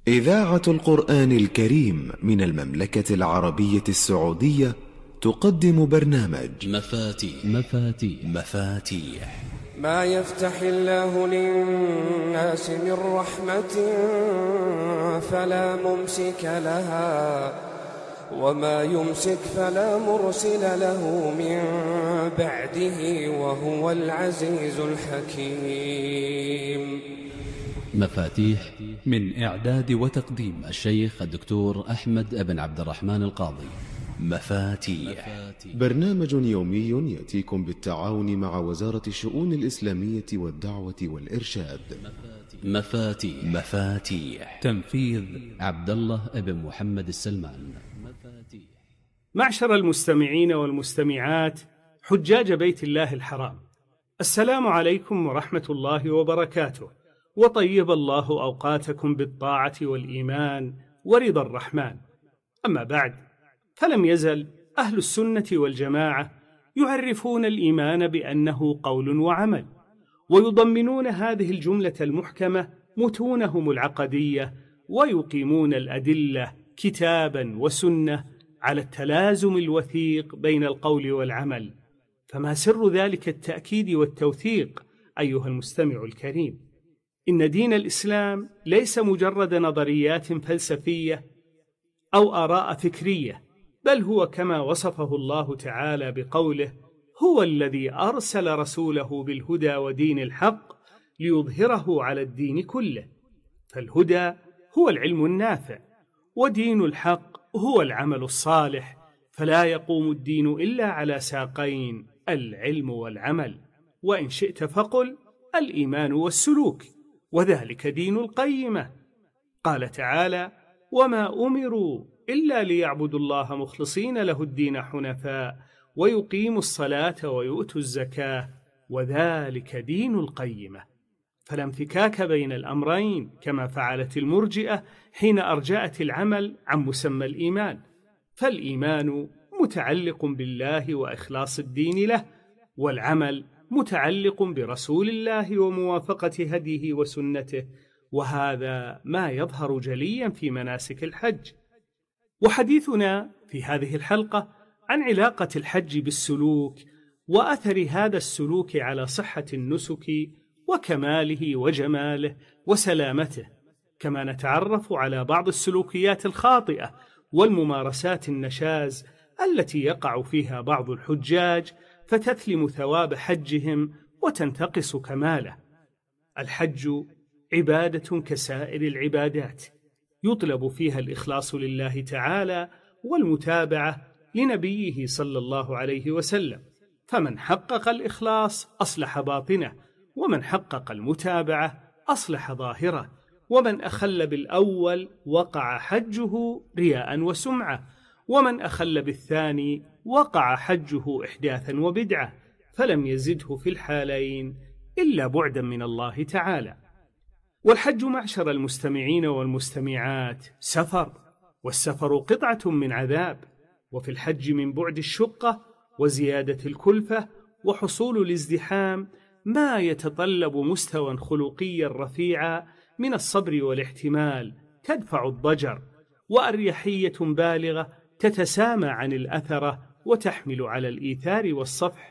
إذاعة القرآن الكريم من المملكة العربية السعودية تقدم برنامج مفاتيح. ما يفتح الله للناس من رحمة فلا ممسك لها وما يمسك فلا مرسل له من بعده وهو العزيز الحكيم. مفاتيح من إعداد وتقديم الشيخ الدكتور أحمد بن عبد الرحمن القاضي. مفاتيح برنامج يومي يأتيكم بالتعاون مع وزارة الشؤون الإسلامية والدعوة والإرشاد. مفاتيح تنفيذ عبد الله بن محمد السلمان. معشر المستمعين والمستمعات حجاج بيت الله الحرام، السلام عليكم ورحمة الله وبركاته، وطيب الله أوقاتكم بالطاعة والإيمان ورضا الرحمن. أما بعد، فلم يزل أهل السنة والجماعة يعرفون الإيمان بأنه قول وعمل، ويضمنون هذه الجملة المحكمة متونهم العقدية، ويقيمون الأدلة كتابا وسنة على التلازم الوثيق بين القول والعمل. فما سر ذلك التأكيد والتوثيق أيها المستمع الكريم؟ إن دين الإسلام ليس مجرد نظريات فلسفية أو آراء فكرية، بل هو كما وصفه الله تعالى بقوله: هو الذي أرسل رسوله بالهدى ودين الحق ليظهره على الدين كله. فالهدى هو العلم النافع، ودين الحق هو العمل الصالح، فلا يقوم الدين إلا على ساقين: العلم والعمل، وإن شئت فقل الإيمان والسلوك، وذلك دين القيمة. قال تعالى: وما أمروا إلا ليعبدوا الله مخلصين له الدين حنفاء ويقيموا الصلاة ويؤتوا الزكاة وذلك دين القيمة. فلا انفكاك بين الأمرين كما فعلت المرجئة حين أرجأت العمل عن مسمى الإيمان، فالإيمان متعلق بالله وإخلاص الدين له، والعمل متعلق برسول الله وموافقة هديه وسنته، وهذا ما يظهر جليا في مناسك الحج. وحديثنا في هذه الحلقة عن علاقة الحج بالسلوك، وأثر هذا السلوك على صحة النسك وكماله وجماله وسلامته، كما نتعرف على بعض السلوكيات الخاطئة والممارسات النشاز التي يقع فيها بعض الحجاج فتثلم ثواب حجهم وتنتقص كماله. الحج عبادة كسائر العبادات، يطلب فيها الإخلاص لله تعالى والمتابعة لنبيه صلى الله عليه وسلم، فمن حقق الإخلاص أصلح باطنه، ومن حقق المتابعة أصلح ظاهره، ومن أخل بالأول وقع حجه رياء وسمعة، ومن أخل بالثاني وقع حجه إحداثا وبدعة، فلم يزده في الحالين إلا بعدا من الله تعالى. والحج معشر المستمعين والمستمعات سفر، والسفر قطعة من عذاب، وفي الحج من بعد الشقة وزيادة الكلفة وحصول الازدحام ما يتطلب مستوى خلقيا رفيعا من الصبر والاحتمال تدفع الضجر، وأريحية بالغة تتسامى عن الأثرة وتحمل على الإيثار والصفح،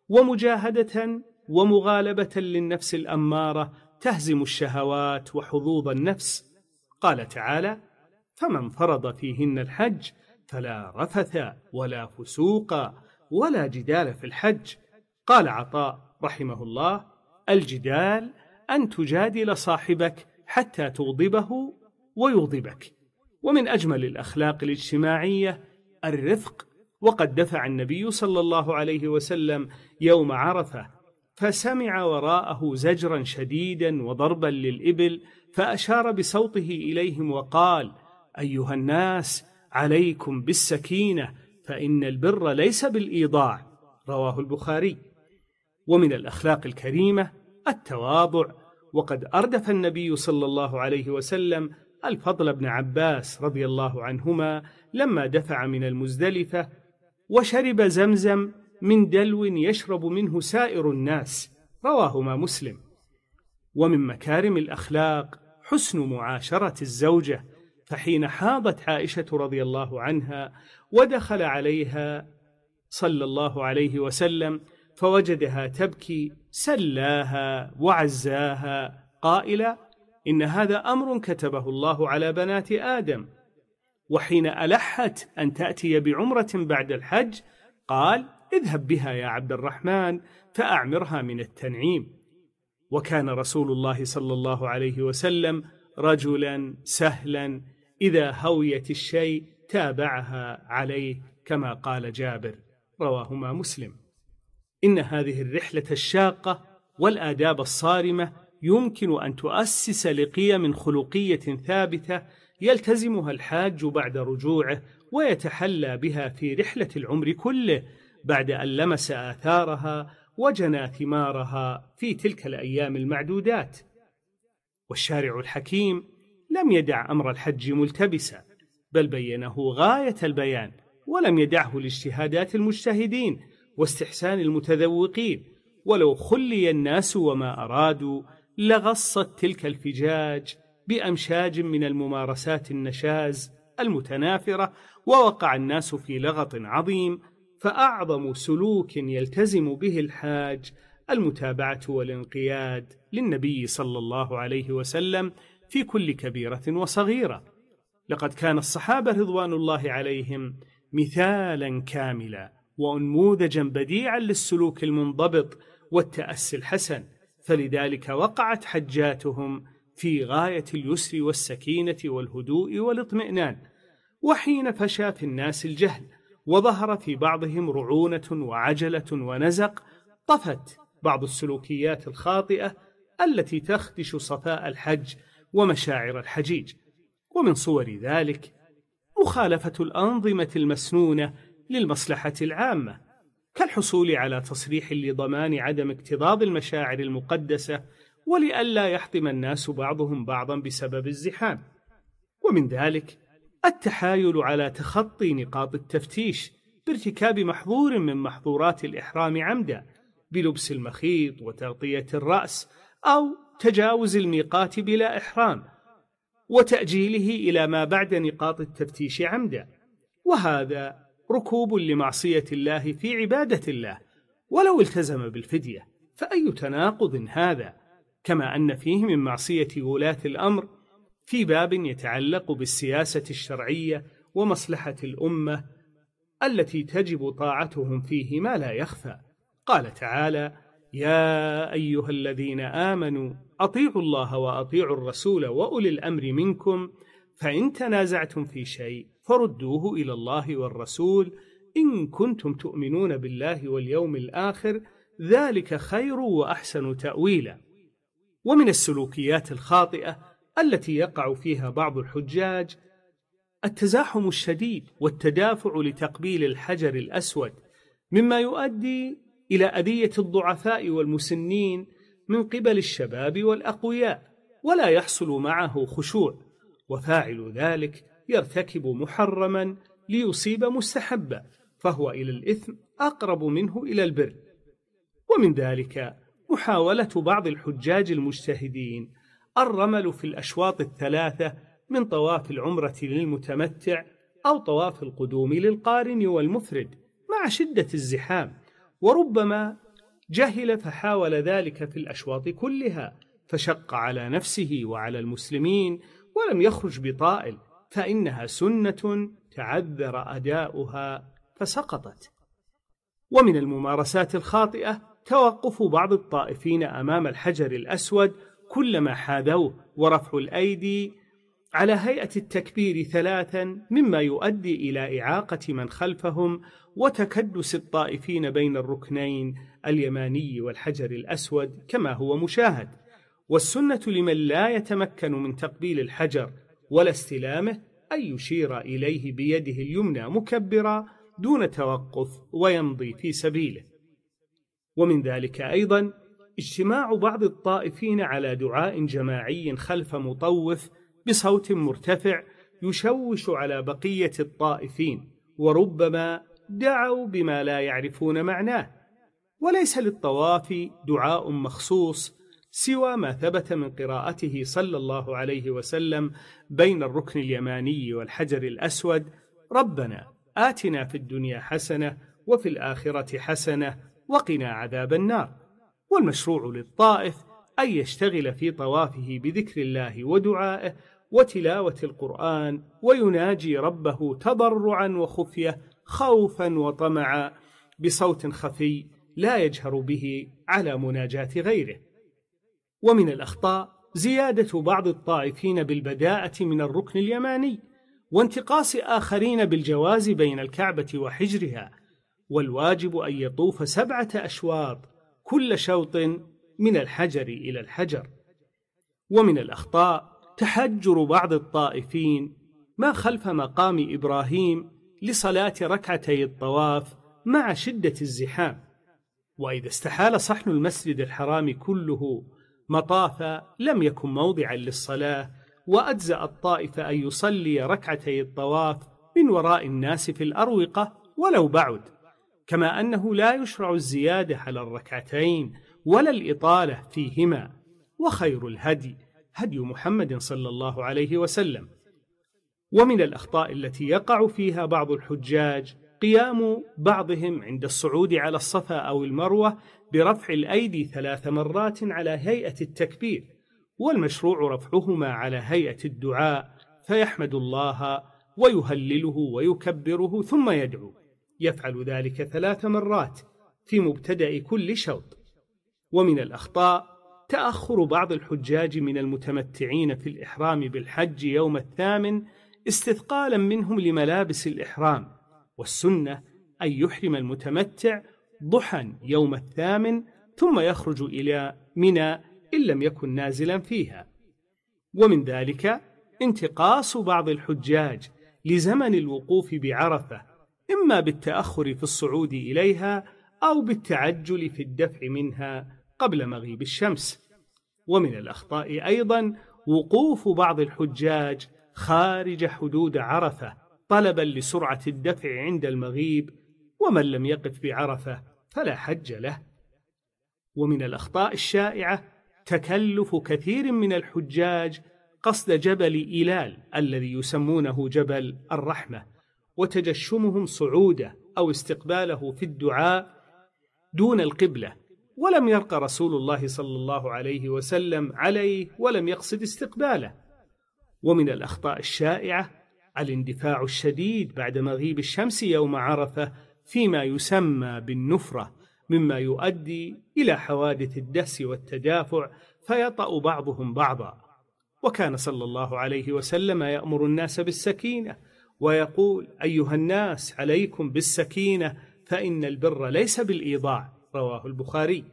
ومجاهدة ومغالبة للنفس الأمارة تهزم الشهوات وحظوظ النفس. قال تعالى: فمن فرض فيهن الحج فلا رفث ولا فسوق ولا جدال في الحج. قال عطاء رحمه الله: الجدال أن تجادل صاحبك حتى تغضبه ويغضبك. ومن أجمل الأخلاق الاجتماعية الرفق، وقد دفع النبي صلى الله عليه وسلم يوم عرفة فسمع وراءه زجرا شديدا وضربا للإبل، فأشار بصوته إليهم وقال: أيها الناس، عليكم بالسكينة، فإن البر ليس بالإيضاع. رواه البخاري. ومن الأخلاق الكريمة التواضع، وقد أردف النبي صلى الله عليه وسلم الفضل بن عباس رضي الله عنهما لما دفع من المزدلفة وشرب زمزم من دلو يشرب منه سائر الناس، رواهما مسلم. ومن مكارم الأخلاق حسن معاشرة الزوجة، فحين حاضت عائشة رضي الله عنها ودخل عليها صلى الله عليه وسلم فوجدها تبكي سلاها وعزاها قائلا: إن هذا أمر كتبه الله على بنات آدم. وحين ألحت أن تأتي بعمرة بعد الحج قال: اذهب بها يا عبد الرحمن فأعمرها من التنعيم. وكان رسول الله صلى الله عليه وسلم رجلا سهلا، إذا هويت الشيء تابعها عليه، كما قال جابر، رواهما مسلم. إن هذه الرحلة الشاقة والآداب الصارمة يمكن أن تؤسس لقيم خلقية ثابتة يلتزمها الحاج بعد رجوعه ويتحلى بها في رحلة العمر كله، بعد أن لمس آثارها وجنى ثمارها في تلك الأيام المعدودات. والشارع الحكيم لم يدع أمر الحج ملتبسا، بل بينه غاية البيان، ولم يدعه لاجتهادات المجتهدين واستحسان المتذوقين. ولو خلي الناس وما أرادوا لغصت تلك الفجاج بأمشاج من الممارسات النشاز المتنافرة، ووقع الناس في لغط عظيم. فأعظم سلوك يلتزم به الحاج المتابعة والانقياد للنبي صلى الله عليه وسلم في كل كبيرة وصغيرة. لقد كان الصحابة رضوان الله عليهم مثالا كاملا وأنموذجا بديعا للسلوك المنضبط والتأسي الحسن، فلذلك وقعت حجاتهم في غاية اليسر والسكينة والهدوء والاطمئنان. وحين فشى في الناس الجهل وظهر في بعضهم رعونة وعجلة ونزق، طفت بعض السلوكيات الخاطئة التي تخدش صفاء الحج ومشاعر الحجيج. ومن صور ذلك مخالفة الأنظمة المسنونة للمصلحة العامة، كالحصول على تصريح لضمان عدم اكتظاظ المشاعر المقدسة ولئلا يحطم الناس بعضهم بعضا بسبب الزحام. ومن ذلك التحايل على تخطي نقاط التفتيش بارتكاب محظور من محظورات الإحرام عمدا، بلبس المخيط وتغطية الرأس، أو تجاوز الميقات بلا إحرام وتأجيله إلى ما بعد نقاط التفتيش عمدا. وهذا ركوب لمعصية الله في عبادة الله، ولو التزم بالفدية فأي تناقض هذا، كما أن فيه من معصية ولاة الأمر في باب يتعلق بالسياسة الشرعية ومصلحة الأمة التي تجب طاعتهم فيه ما لا يخفى. قال تعالى: يا أيها الذين آمنوا أطيعوا الله وأطيعوا الرسول وأولي الأمر منكم، فإن تنازعتم في شيء فردوه إلى الله والرسول إن كنتم تؤمنون بالله واليوم الآخر، ذلك خير وأحسن تأويلا. ومن السلوكيات الخاطئة التي يقع فيها بعض الحجاج التزاحم الشديد والتدافع لتقبيل الحجر الأسود، مما يؤدي إلى أذية الضعفاء والمسنين من قبل الشباب والأقوياء، ولا يحصل معه خشوع، وفاعل ذلك يرتكب محرما ليصيب مستحبا، فهو إلى الإثم أقرب منه إلى البر. ومن ذلك محاولة بعض الحجاج المجتهدين الرمل في الأشواط الثلاثة من طواف العمرة للمتمتع أو طواف القدوم للقارن والمفرد مع شدة الزحام، وربما جهل فحاول ذلك في الأشواط كلها فشق على نفسه وعلى المسلمين ولم يخرج بطائل، فإنها سنة تعذر أداؤها فسقطت. ومن الممارسات الخاطئة توقف بعض الطائفين أمام الحجر الأسود كلما حاذوه ورفع الأيدي على هيئة التكبير ثلاثا، مما يؤدي إلى إعاقة من خلفهم وتكدس الطائفين بين الركنين اليماني والحجر الأسود كما هو مشاهد. والسنة لمن لا يتمكن من تقبيل الحجر ولا استلامه أن يشير إليه بيده اليمنى مكبرا دون توقف ويمضي في سبيله. ومن ذلك أيضا اجتماع بعض الطائفين على دعاء جماعي خلف مطوف بصوت مرتفع يشوش على بقية الطائفين، وربما دعوا بما لا يعرفون معناه. وليس للطواف دعاء مخصوص، سوى ما ثبت من قراءته صلى الله عليه وسلم بين الركن اليماني والحجر الأسود: ربنا آتنا في الدنيا حسنة وفي الآخرة حسنة وقنا عذاب النار. والمشروع للطائف أن يشتغل في طوافه بذكر الله ودعائه وتلاوة القرآن، ويناجي ربه تضرعا وخفية، خوفا وطمعا، بصوت خفي لا يجهر به على مناجاة غيره. ومن الأخطاء زيادة بعض الطائفين بالبداءة من الركن اليماني، وانتقاص آخرين بالجواز بين الكعبة وحجرها، والواجب أن يطوف 7 أشواط كل شوط من الحجر إلى الحجر. ومن الأخطاء تحجر بعض الطائفين ما خلف مقام إبراهيم لصلاة ركعتي الطواف مع شدة الزحام، وإذا استحال صحن المسجد الحرام كله مطافا لم يكن موضعا للصلاة، وأجزأ الطائف أن يصلي ركعتي الطواف من وراء الناس في الأروقة ولو بعد، كما أنه لا يشرع الزيادة على الركعتين ولا الإطالة فيهما، وخير الهدي هدي محمد صلى الله عليه وسلم. ومن الأخطاء التي يقع فيها بعض الحجاج قيام بعضهم عند الصعود على الصفا أو المروة برفع الأيدي 3 مرات على هيئة التكبير، والمشروع رفعهما على هيئة الدعاء، فيحمد الله ويهلله ويكبره ثم يدعو، يفعل ذلك 3 مرات في مبتدأ كل شوط. ومن الأخطاء تأخر بعض الحجاج من المتمتعين في الإحرام بالحج يوم 8 استثقالا منهم لملابس الإحرام، والسنة أن يحرم المتمتع ضحى يوم 8 ثم يخرج إلى منى إن لم يكن نازلا فيها. ومن ذلك انتقاص بعض الحجاج لزمن الوقوف بعرفة، إما بالتأخر في الصعود إليها أو بالتعجل في الدفع منها قبل مغيب الشمس. ومن الأخطاء أيضا وقوف بعض الحجاج خارج حدود عرفة طلبا لسرعة الدفع عند المغيب، ومن لم يقف بعرفة فلا حج له. ومن الأخطاء الشائعة تكلف كثير من الحجاج قصد جبل إيلال الذي يسمونه جبل الرحمة، وتجشمهم صعوده أو استقباله في الدعاء دون القبلة، ولم يرق رسول الله صلى الله عليه وسلم عليه ولم يقصد استقباله. ومن الأخطاء الشائعة الاندفاع الشديد بعد مغيب الشمس يوم عرفة فيما يسمى بالنفرة، مما يؤدي إلى حوادث الدهس والتدافع فيطأ بعضهم بعضا. وكان صلى الله عليه وسلم يأمر الناس بالسكينة ويقول: أيها الناس عليكم بالسكينة فإن البر ليس بالإيضاع، رواه البخاري.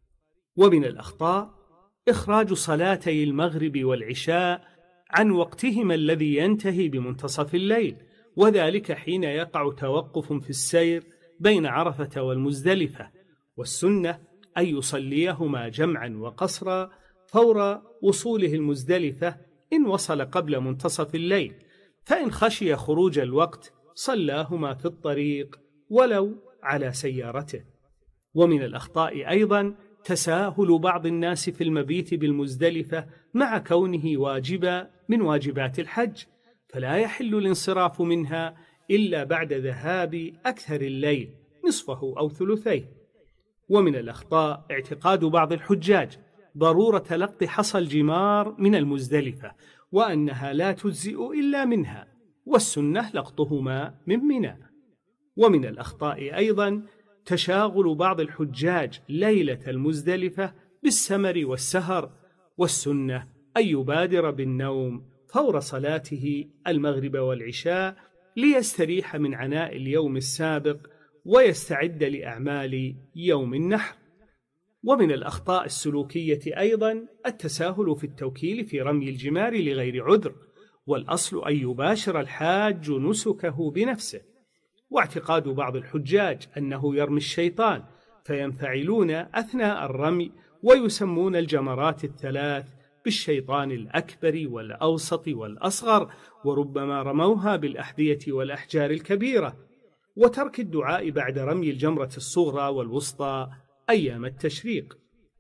ومن الأخطاء إخراج صلاتي المغرب والعشاء عن وقتهما الذي ينتهي بمنتصف الليل، وذلك حين يقع توقف في السير بين عرفة والمزدلفة، والسنة أن يصليهما جمعا وقصرا فور وصوله المزدلفة إن وصل قبل منتصف الليل، فإن خشي خروج الوقت صلاهما في الطريق ولو على سيارته. ومن الأخطاء أيضا تساهل بعض الناس في المبيت بالمزدلفة مع كونه واجبا من واجبات الحج، فلا يحل الانصراف منها إلا بعد ذهاب أكثر الليل نصفه أو ثلثيه. ومن الأخطاء اعتقاد بعض الحجاج ضرورة لقط حصى الجمار من المزدلفة، وأنها لا تجزئ إلا منها، والسنة لقطهما من منى. ومن الأخطاء أيضا تشاغل بعض الحجاج ليلة المزدلفة بالسمر والسهر، والسنة أن يبادر بالنوم فور صلاته المغرب والعشاء ليستريح من عناء اليوم السابق ويستعد لأعمال يوم النحر. ومن الأخطاء السلوكية أيضا التساهل في التوكيل في رمي الجمار لغير عذر، والأصل أن يباشر الحاج نسكه بنفسه، واعتقاد بعض الحجاج أنه يرمي الشيطان فينفعلون أثناء الرمي ويسمون الجمرات الثلاث بالشيطان الأكبر والأوسط والأصغر، وربما رموها بالأحذية والأحجار الكبيرة، وترك الدعاء بعد رمي الجمرة الصغرى والوسطى أيام التشريق.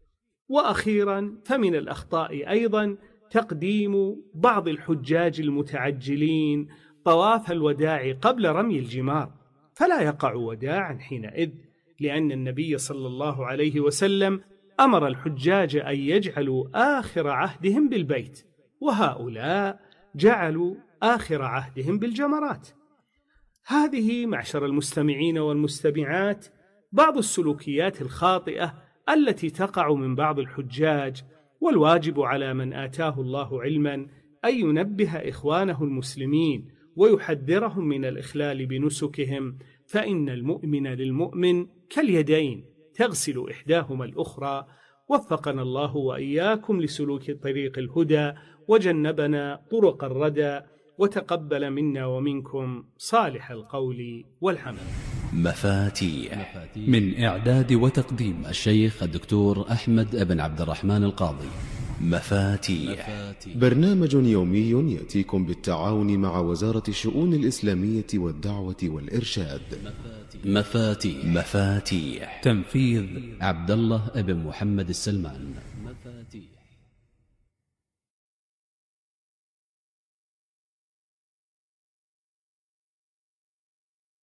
وأخيرا فمن الأخطاء أيضا تقديم بعض الحجاج المتعجلين طواف الوداع قبل رمي الجمار، فلا يقع وداعا حينئذ، لأن النبي صلى الله عليه وسلم أمر الحجاج أن يجعلوا آخر عهدهم بالبيت، وهؤلاء جعلوا آخر عهدهم بالجمرات. هذه معشر المستمعين والمستمعات بعض السلوكيات الخاطئة التي تقع من بعض الحجاج، والواجب على من آتاه الله علما أن ينبه إخوانه المسلمين ويحذرهم من الإخلال بنسكهم، فإن المؤمن للمؤمن كاليدين تغسل إحداهما الأخرى. وفقنا الله وإياكم لسلوك طريق الهدى وجنبنا طرق الردى، وتقبل منا ومنكم صالح القول والعمل. مفاتيح من إعداد وتقديم الشيخ الدكتور أحمد بن عبد الرحمن القاضي. مفاتيح برنامج يومي يأتيكم بالتعاون مع وزارة الشؤون الإسلامية والدعوة والإرشاد. مفاتيح مفاتيح تنفيذ عبد الله بن محمد السلمان.